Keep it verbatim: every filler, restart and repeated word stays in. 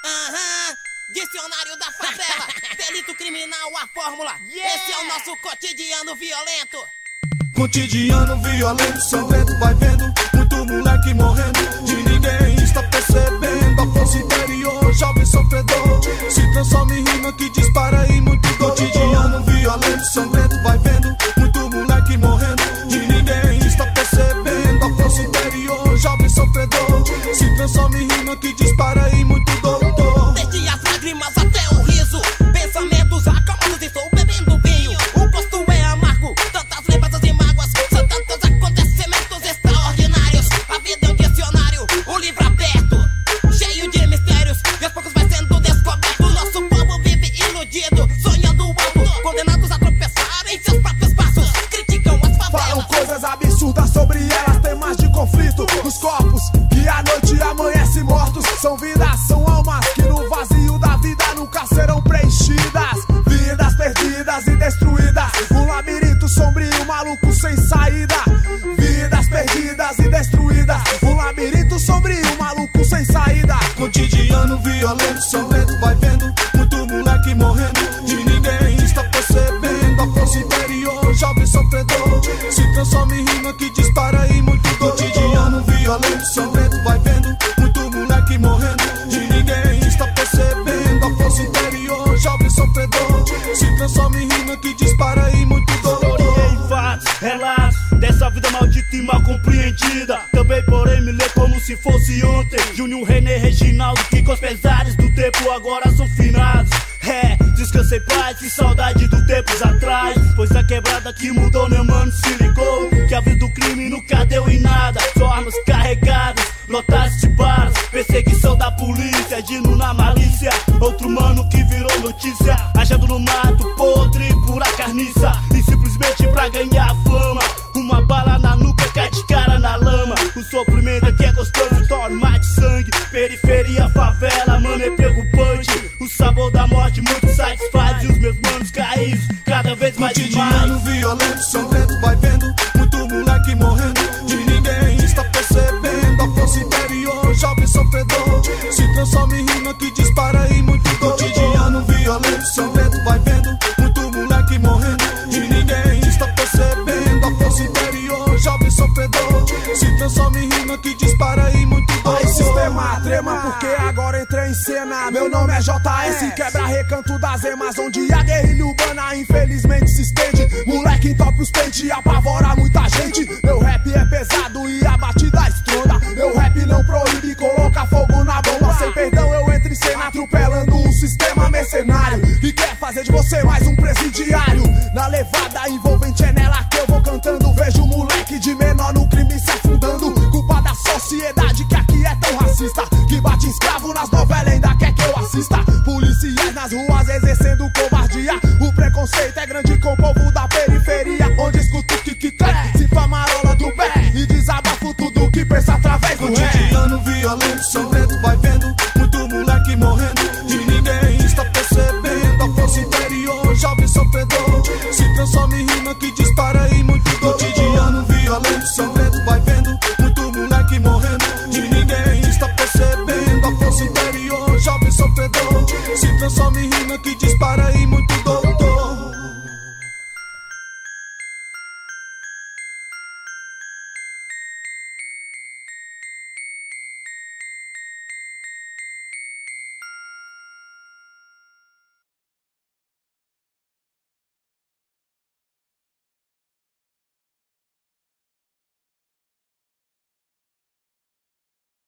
Aham, dicionário da favela, delito criminal, a fórmula. Yeah. Esse é o nosso cotidiano violento. Cotidiano violento, sangrento, vai vendo muito moleque morrendo. De ninguém está percebendo a força interior, jovem sofredor se transforma em rima que dispara e muito dor. Cotidiano violento, sangrento, vai vendo muito moleque morrendo. De ninguém está percebendo a força interior, jovem sofredor se transforma em rima que dispara e muito dor. Desde as lágrimas até o riso, pensamentos acalmados, estou bebendo vinho. O gosto é amargo, tantas lembranças e mágoas, são tantos acontecimentos extraordinários. A vida é um dicionário, um livro aberto, cheio de mistérios, e aos poucos vai sendo descoberto. Nosso povo vive iludido, sonhando alto, condenados a tropeçar em seus próprios passos. Criticam as favelas, falam coisas absurdas sobre elas, temas de conflito. Os corpos que à noite amanhecem mortos são vidas, são almas que no vazio da vida nunca serão preenchidas. Vidas perdidas e destruídas, um labirinto sombrio, maluco sem saída. Vidas perdidas e destruídas, um labirinto sombrio, maluco sem saída. Cotidiano violento, sangrento, vai vendo muito moleque morrendo. De ninguém está percebendo a força interior, jovem sofredor se transforma em rima que dispara e muito dor. Cotidiano violento, sangrento, vai vendo muito moleque morrendo. De ninguém está percebendo a força interior, jovem sofredor se transforma em rima que dispara e muito dor. Em fatos, relatos dessa vida maldita e mal compreendida. Também porém me lê como se fosse ontem. Júnior, René, Reginaldo, que com os pesares do tempo agora são finados. É, descansa em paz e saudade do tempos atrás. Pois a quebrada que mudou, meu mano, se ligou que a vida do crime nunca deu em nada. Só armas carregadas, lotadas de balas, perseguição da polícia, agindo na malícia. Outro mano que virou notícia, achado no mato, podre, pura carniça. E simplesmente pra ganhar fama, uma bala na nuca, cai de cara na lama. O sofrimento aqui é gostoso, torma de sangue. Periferia, favela, mano, é preocupante. O sabor da morte muito satisfaz. E os meus manos caídos, cada vez mais demais. Cotidiano violento, sangrento, vai vendo muito moleque morrendo. De ninguém está percebendo a força interior, jovem sofredor se transforma em rima que dispara e muito dor. Cotidiano violento, sangrento, vai vendo muito moleque morrendo. De ninguém está percebendo a força interior, jovem sofredor se transforma em rima que dispara e muito dor. Aí sistema trema porque agora entrei em cena. Meu nome é J S, quebra recanto das emas, onde a guerrilha urbana infelizmente se estende. Moleque entope os pente, apavora muita gente. Meu rap é pesado e a batida estronda. Meu rap não proíbe, coloca fogo na bomba. Sem perdão eu entro em cena, atropelando um sistema mercenário que quer fazer de você mais um presidiário. Na levada envolvente é nela que eu vou cantando. Vejo o moleque de menor no crime se afundando. Culpa da sociedade que aqui é tão racista, que bate escravo nas novelas ainda quer que eu assista. Policiais nas ruas exercendo covardia. O preconceito é grande com o povo da periferia, onde escuto o que-que-clé, se famarola do pé e desabafo tudo que pensa através do ré. Cotidiano violento, sangrento, vai vendo